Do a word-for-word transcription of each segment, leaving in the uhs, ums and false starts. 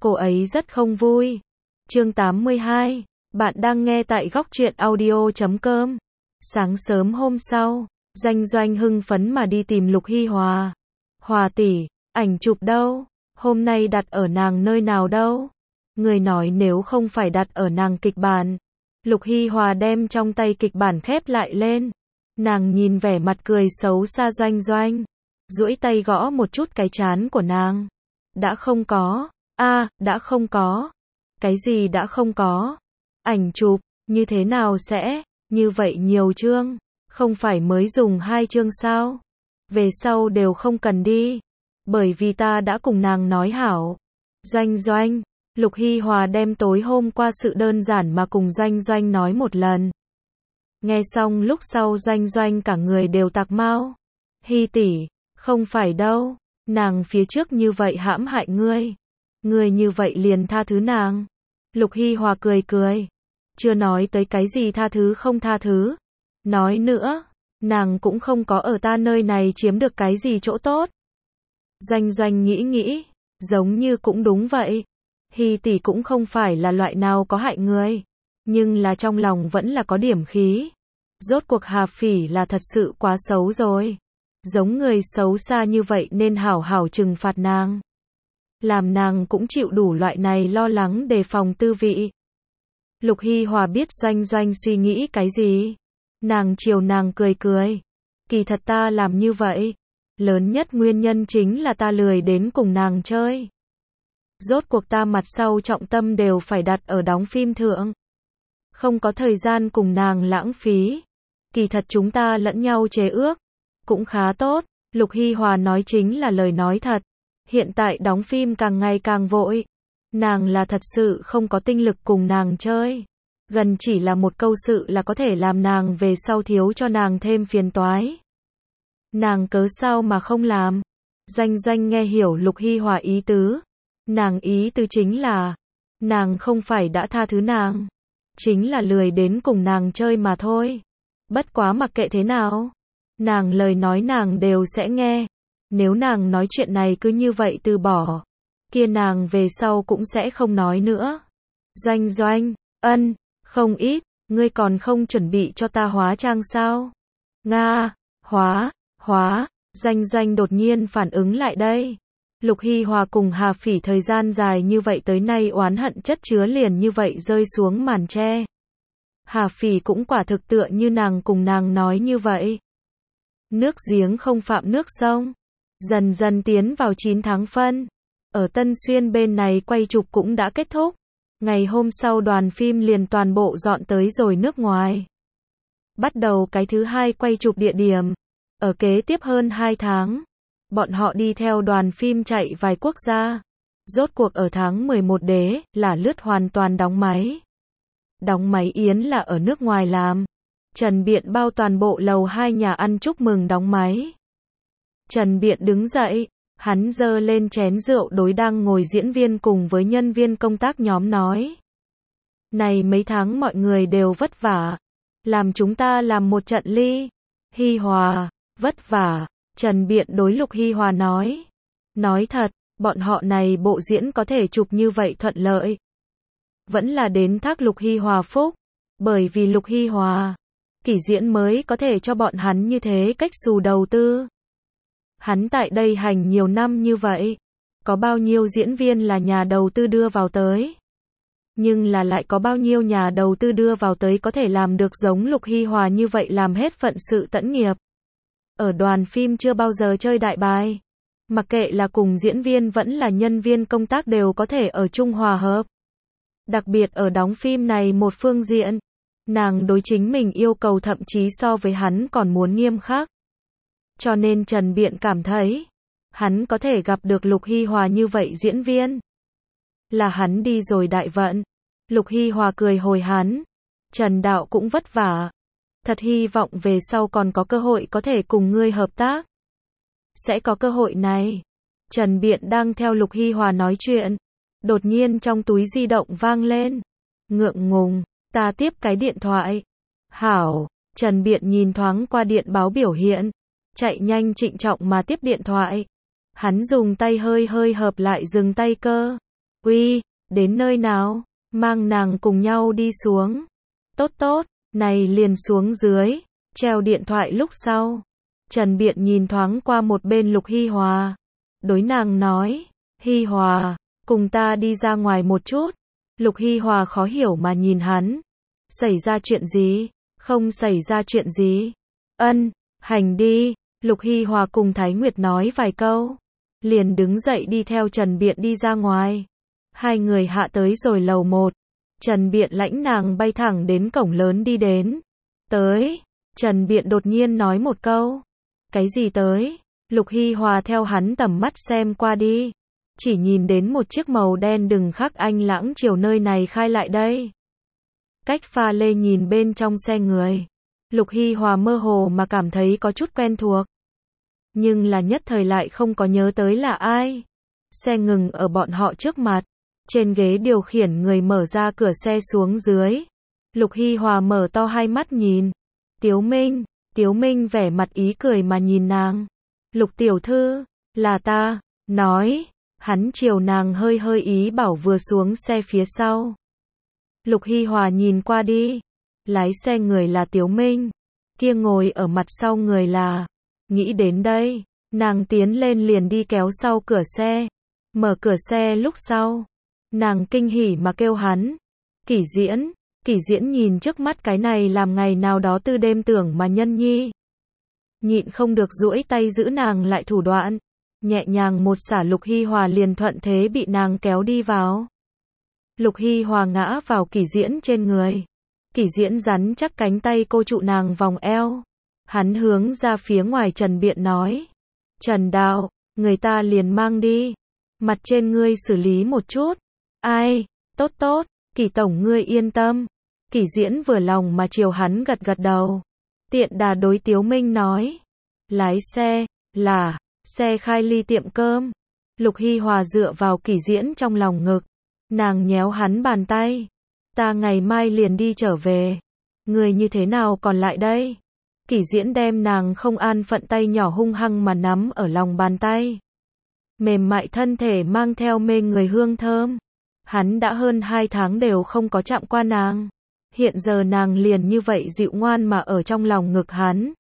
cô ấy rất không vui. Chương tám mươi hai, bạn đang nghe tại góc truyện audio chấm com. Sáng sớm hôm sau, Doanh Doanh hưng phấn mà đi tìm Lục Hi Hòa. Hòa tỷ, ảnh chụp đâu? Hôm nay đặt ở nàng nơi nào đâu? Người nói nếu không phải đặt ở nàng kịch bản. Lục Hi Hòa đem trong tay kịch bản khép lại lên. Nàng nhìn vẻ mặt cười xấu xa Doanh Doanh, duỗi tay gõ một chút cái trán của nàng. Đã không có. A, đã không có. Cái gì đã không có? Ảnh chụp, như thế nào sẽ, như vậy nhiều chương, không phải mới dùng hai chương sao? Về sau đều không cần đi, bởi vì ta đã cùng nàng nói hảo. Doanh Doanh, Lục Hi Hòa đem tối hôm qua sự đơn giản mà cùng Doanh Doanh nói một lần. Nghe xong lúc sau Doanh Doanh cả người đều tạc mau. Hi tỷ, không phải đâu, nàng phía trước như vậy hãm hại ngươi. Ngươi như vậy liền tha thứ nàng. Lục Hi Hòa cười cười. Chưa nói tới cái gì tha thứ không tha thứ. Nói nữa, nàng cũng không có ở ta nơi này chiếm được cái gì chỗ tốt. Doanh Doanh nghĩ nghĩ, giống như cũng đúng vậy. Hi tỷ cũng không phải là loại nào có hại người, nhưng là trong lòng vẫn là có điểm khí. Rốt cuộc Hà Phỉ là thật sự quá xấu rồi. Giống người xấu xa như vậy nên hảo hảo trừng phạt nàng. Làm nàng cũng chịu đủ loại này lo lắng đề phòng tư vị. Lục Hi Hòa biết Doanh Doanh suy nghĩ cái gì. Nàng chiều nàng cười cười. Kỳ thật ta làm như vậy, lớn nhất nguyên nhân chính là ta lười đến cùng nàng chơi. Rốt cuộc ta mặt sau trọng tâm đều phải đặt ở đóng phim thượng. Không có thời gian cùng nàng lãng phí. Kỳ thật chúng ta lẫn nhau chế ước, cũng khá tốt. Lục Hi Hòa nói chính là lời nói thật. Hiện tại đóng phim càng ngày càng vội. Nàng là thật sự không có tinh lực cùng nàng chơi. Gần chỉ là một câu sự là có thể làm nàng về sau thiếu cho nàng thêm phiền toái. Nàng cớ sao mà không làm? Doanh Doanh nghe hiểu Lục Hi Hòa ý tứ. Nàng ý tứ chính là, nàng không phải đã tha thứ nàng, chính là lười đến cùng nàng chơi mà thôi. Bất quá mặc kệ thế nào, nàng lời nói nàng đều sẽ nghe. Nếu nàng nói chuyện này cứ như vậy từ bỏ, kia nàng về sau cũng sẽ không nói nữa. Doanh Doanh, ân, không ít, ngươi còn không chuẩn bị cho ta hóa trang sao? Nga, hóa, hóa, Doanh Doanh đột nhiên phản ứng lại đây. Lục Hi Hòa cùng Hà Phỉ thời gian dài như vậy tới nay oán hận chất chứa liền như vậy rơi xuống màn tre. Hà Phỉ cũng quả thực tựa như nàng cùng nàng nói như vậy. Nước giếng không phạm nước sông. Dần dần tiến vào chín tháng phân. Ở Tân Xuyên bên này quay chụp cũng đã kết thúc. Ngày hôm sau đoàn phim liền toàn bộ dọn tới rồi nước ngoài. Bắt đầu cái thứ hai quay chụp địa điểm. Ở kế tiếp hơn hai tháng. Bọn họ đi theo đoàn phim chạy vài quốc gia. Rốt cuộc ở tháng mười một đế là lướt hoàn toàn đóng máy. Đóng máy yến là ở nước ngoài làm. Trần Biện bao toàn bộ lầu hai nhà ăn chúc mừng đóng máy. Trần Biện đứng dậy, hắn giơ lên chén rượu đối đang ngồi diễn viên cùng với nhân viên công tác nhóm nói. Này mấy tháng mọi người đều vất vả. Làm chúng ta làm một trận ly. Hi Hòa, vất vả. Trần Biện đối Lục Hi Hòa nói. Nói thật, bọn họ này bộ diễn có thể chụp như vậy thuận lợi. Vẫn là đến thác Lục Hi Hòa phúc. Bởi vì Lục Hi Hòa, kỷ diễn mới có thể cho bọn hắn như thế cách xù đầu tư. Hắn tại đây hành nhiều năm như vậy. Có bao nhiêu diễn viên là nhà đầu tư đưa vào tới. Nhưng là lại có bao nhiêu nhà đầu tư đưa vào tới có thể làm được giống Lục Hi Hòa như vậy làm hết phận sự tẫn nghiệp. Ở đoàn phim chưa bao giờ chơi đại bài. Mặc kệ là cùng diễn viên vẫn là nhân viên công tác đều có thể ở chung hòa hợp. Đặc biệt ở đóng phim này một phương diện. Nàng đối chính mình yêu cầu thậm chí so với hắn còn muốn nghiêm khắc. Cho nên Trần Biện cảm thấy, hắn có thể gặp được Lục Hi Hòa như vậy diễn viên. Là hắn đi rồi đại vận. Lục Hi Hòa cười hồi hắn. Trần đạo cũng vất vả. Thật hy vọng về sau còn có cơ hội có thể cùng ngươi hợp tác. Sẽ có cơ hội này. Trần Biện đang theo Lục Hi Hòa nói chuyện. Đột nhiên trong túi di động vang lên. Ngượng ngùng, ta tiếp cái điện thoại. Hảo, Trần Biện nhìn thoáng qua điện báo biểu hiện. Chạy nhanh trịnh trọng mà tiếp điện thoại. Hắn dùng tay hơi hơi hợp lại dừng tay cơ. Uy, đến nơi nào? Mang nàng cùng nhau đi xuống. Tốt tốt, này liền xuống dưới, treo điện thoại lúc sau. Trần Biện nhìn thoáng qua một bên Lục Hi Hòa. Đối nàng nói, Hi Hòa, cùng ta đi ra ngoài một chút. Lục Hi Hòa khó hiểu mà nhìn hắn. Xảy ra chuyện gì? Không xảy ra chuyện gì. Ân, hành đi. Lục Hi Hòa cùng Thái Nguyệt nói vài câu. Liền đứng dậy đi theo Trần Biện đi ra ngoài. Hai người hạ tới rồi lầu một. Trần Biện lãnh nàng bay thẳng đến cổng lớn đi đến. Tới. Trần Biện đột nhiên nói một câu. Cái gì tới? Lục Hi Hòa theo hắn tầm mắt xem qua đi. Chỉ nhìn đến một chiếc màu đen đừng khắc anh lãng chiều nơi này khai lại đây. Cách pha lê nhìn bên trong xe người. Lục Hi Hòa mơ hồ mà cảm thấy có chút quen thuộc. Nhưng là nhất thời lại không có nhớ tới là ai. Xe ngừng ở bọn họ trước mặt. Trên ghế điều khiển người mở ra cửa xe xuống dưới. Lục Hi Hòa mở to hai mắt nhìn. Tiếu Minh, Tiếu Minh vẻ mặt ý cười mà nhìn nàng. Lục tiểu thư, là ta, nói. Hắn chiều nàng hơi hơi ý bảo vừa xuống xe phía sau. Lục Hi Hòa nhìn qua đi. Lái xe người là Tiếu Minh. Kia ngồi ở mặt sau người là. Nghĩ đến đây, nàng tiến lên liền đi kéo sau cửa xe. Mở cửa xe lúc sau. Nàng kinh hỉ mà kêu hắn. Kỷ Diễn, Kỷ Diễn nhìn trước mắt cái này làm ngày nào đó tư đêm tưởng mà nhân nhi. Nhịn không được duỗi tay giữ nàng lại thủ đoạn. Nhẹ nhàng một xả Lục Hi Hòa liền thuận thế bị nàng kéo đi vào. Lục Hi Hòa ngã vào Kỷ Diễn trên người. Kỷ Diễn rắn chắc cánh tay cô trụ nàng vòng eo. Hắn hướng ra phía ngoài Trần Biện nói. Trần Đạo, người ta liền mang đi. Mặt trên ngươi xử lý một chút. Ai, tốt tốt, Kỷ tổng ngươi yên tâm. Kỷ Diễn vừa lòng mà chiều hắn gật gật đầu. Tiện đà đối Tiếu Minh nói. Lái xe, là, xe khai ly tiệm cơm. Lục Hi Hòa dựa vào Kỷ Diễn trong lòng ngực. Nàng nhéo hắn bàn tay. Ta ngày mai liền đi trở về. Người như thế nào còn lại đây? Kỷ Diễn đem nàng không an phận tay nhỏ hung hăng mà nắm ở lòng bàn tay. Mềm mại thân thể mang theo mê người hương thơm. Hắn đã hơn hai tháng đều không có chạm qua nàng. Hiện giờ nàng liền như vậy dịu ngoan mà ở trong lòng ngực hắn.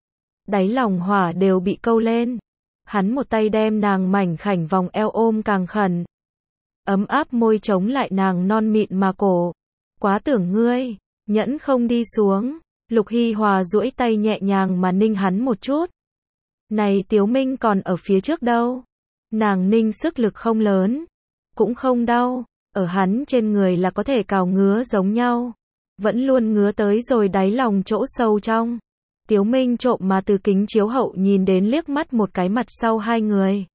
Đáy lòng hỏa đều bị câu lên. Hắn một tay đem nàng mảnh khảnh vòng eo ôm càng khẩn. Ấm áp môi chống lại nàng non mịn mà cổ. Quá tưởng ngươi, nhẫn không đi xuống. Lục Hi Hòa duỗi tay nhẹ nhàng mà ninh hắn một chút. Này Tiếu Minh còn ở phía trước đâu. Nàng ninh sức lực không lớn. Cũng không đau. Ở hắn trên người là có thể cào ngứa giống nhau. Vẫn luôn ngứa tới rồi đáy lòng chỗ sâu trong. Tiếu Minh trộm mà từ kính chiếu hậu nhìn đến liếc mắt một cái mặt sau hai người.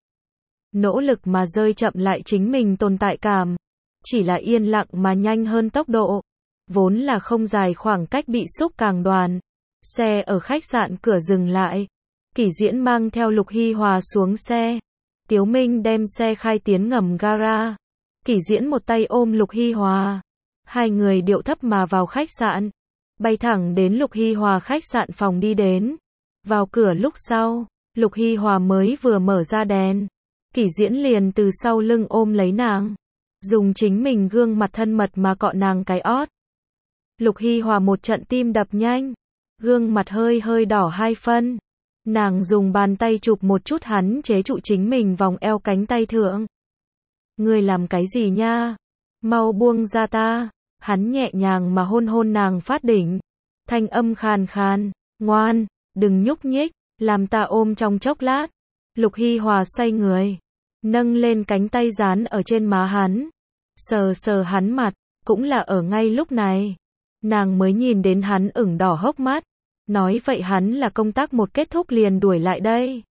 Nỗ lực mà rơi chậm lại chính mình tồn tại cảm. Chỉ là yên lặng mà nhanh hơn tốc độ. Vốn là không dài khoảng cách bị xúc càng đoàn. Xe ở khách sạn cửa dừng lại. Kỷ Diễn mang theo Lục Hi Hòa xuống xe. Tiếu Minh đem xe khai tiến ngầm gara. Kỷ Diễn một tay ôm Lục Hi Hòa. Hai người điệu thấp mà vào khách sạn. Bay thẳng đến Lục Hi Hòa khách sạn phòng đi đến. Vào cửa lúc sau, Lục Hi Hòa mới vừa mở ra đèn. Kỷ Diễn liền từ sau lưng ôm lấy nàng. Dùng chính mình gương mặt thân mật mà cọ nàng cái ót. Lục Hi Hòa một trận tim đập nhanh. Gương mặt hơi hơi đỏ hai phân. Nàng dùng bàn tay chụp một chút hắn chế trụ chính mình vòng eo cánh tay thượng. Ngươi làm cái gì nha? Mau buông ra ta. Hắn nhẹ nhàng mà hôn hôn nàng phát đỉnh. Thanh âm khàn khàn. Ngoan, đừng nhúc nhích. Làm ta ôm trong chốc lát. Lục Hi Hòa xoay người. Nâng lên cánh tay dán ở trên má hắn. Sờ sờ hắn mặt. Cũng là ở ngay lúc này. Nàng mới nhìn đến hắn ửng đỏ hốc mắt. Nói vậy hắn là công tác một kết thúc liền đuổi lại đây.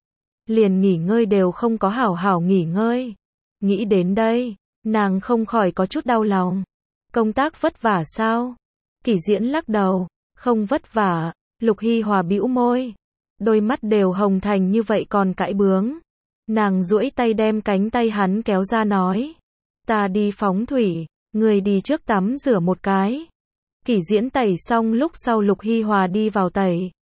Liền nghỉ ngơi đều không có hảo hảo nghỉ ngơi. Nghĩ đến đây, nàng không khỏi có chút đau lòng. Công tác vất vả sao? Kỷ Diễn lắc đầu. Không vất vả. Lục Hi Hòa bĩu môi. Đôi mắt đều hồng thành như vậy còn cãi bướng. Nàng duỗi tay đem cánh tay hắn kéo ra nói. Ta đi phóng thủy. Người đi trước tắm rửa một cái. Kỷ Diễn tẩy xong lúc sau Lục Hi Hòa đi vào tẩy.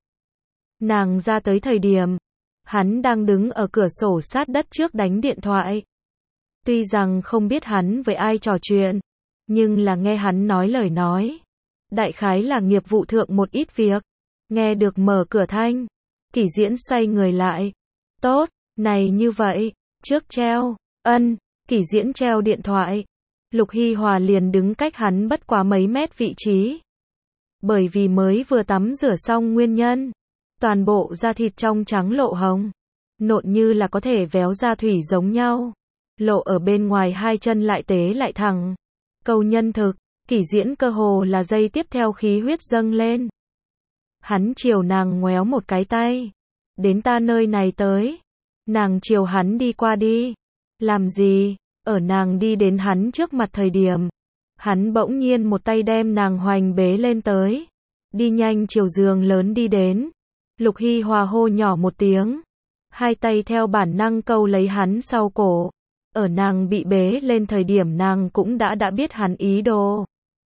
Nàng ra tới thời điểm. Hắn đang đứng ở cửa sổ sát đất trước đánh điện thoại. Tuy rằng không biết hắn với ai trò chuyện, nhưng là nghe hắn nói lời nói. Đại khái là nghiệp vụ thượng một ít việc. Nghe được mở cửa thanh. Kỷ Diễn xoay người lại. Tốt, này như vậy. Trước treo. Ân. Kỷ Diễn treo điện thoại. Lục Hi Hòa liền đứng cách hắn bất quá mấy mét vị trí. Bởi vì mới vừa tắm rửa xong nguyên nhân. Toàn bộ da thịt trong trắng lộ hồng. Nộn như là có thể véo ra thủy giống nhau. Lộ ở bên ngoài hai chân lại tế lại thẳng. Câu nhân thực. Kỷ Diễn cơ hồ là giây tiếp theo khí huyết dâng lên. Hắn chiều nàng ngoéo một cái tay. Đến ta nơi này tới. Nàng chiều hắn đi qua đi. Làm gì? Ở nàng đi đến hắn trước mặt thời điểm. Hắn bỗng nhiên một tay đem nàng hoành bế lên tới. Đi nhanh chiều giường lớn đi đến. Lục Hi Hòa hô nhỏ một tiếng. Hai tay theo bản năng câu lấy hắn sau cổ. Ở nàng bị bế lên thời điểm nàng cũng đã đã biết hắn ý đồ.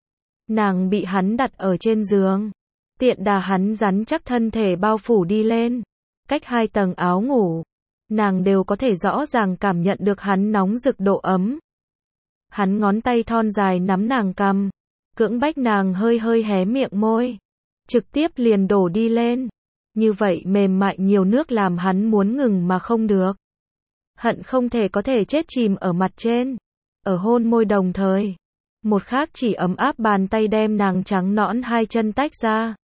Nàng bị hắn đặt ở trên giường. Tiện đà hắn rắn chắc thân thể bao phủ đi lên. Cách hai tầng áo ngủ. Nàng đều có thể rõ ràng cảm nhận được hắn nóng rực độ ấm. Hắn ngón tay thon dài nắm nàng cằm. Cưỡng bách nàng hơi hơi hé miệng môi. Trực tiếp liền đổ đi lên. Như vậy mềm mại nhiều nước làm hắn muốn ngừng mà không được. Hận không thể có thể chết chìm ở mặt trên. Ở hôn môi đồng thời. Một khác chỉ ấm áp bàn tay đem nàng trắng nõn hai chân tách ra.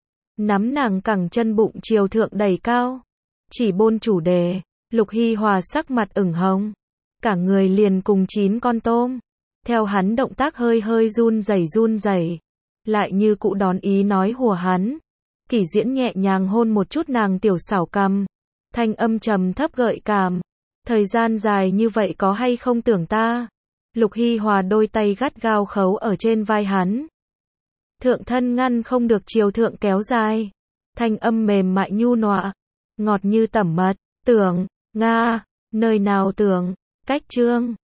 Nắm nàng cẳng chân bụng chiều thượng đẩy cao. Chỉ bôn chủ đề. Lục Hi Hòa sắc mặt ửng hồng. Cả người liền cùng chín con tôm. Theo hắn động tác hơi hơi run rẩy run rẩy. Lại như cụ đón ý nói hùa hắn. Kỷ Diễn nhẹ nhàng hôn một chút nàng tiểu xảo cằm. Thanh âm trầm thấp gợi cảm. Thời gian dài như vậy có hay không tưởng ta? Lục Hi Hòa đôi tay gắt gao khấu ở trên vai hắn. Thượng thân ngăn không được chiều thượng kéo dài. Thanh âm mềm mại nhu nọa. Ngọt như tẩm mật. Tưởng, Nga, nơi nào tưởng, cách trương.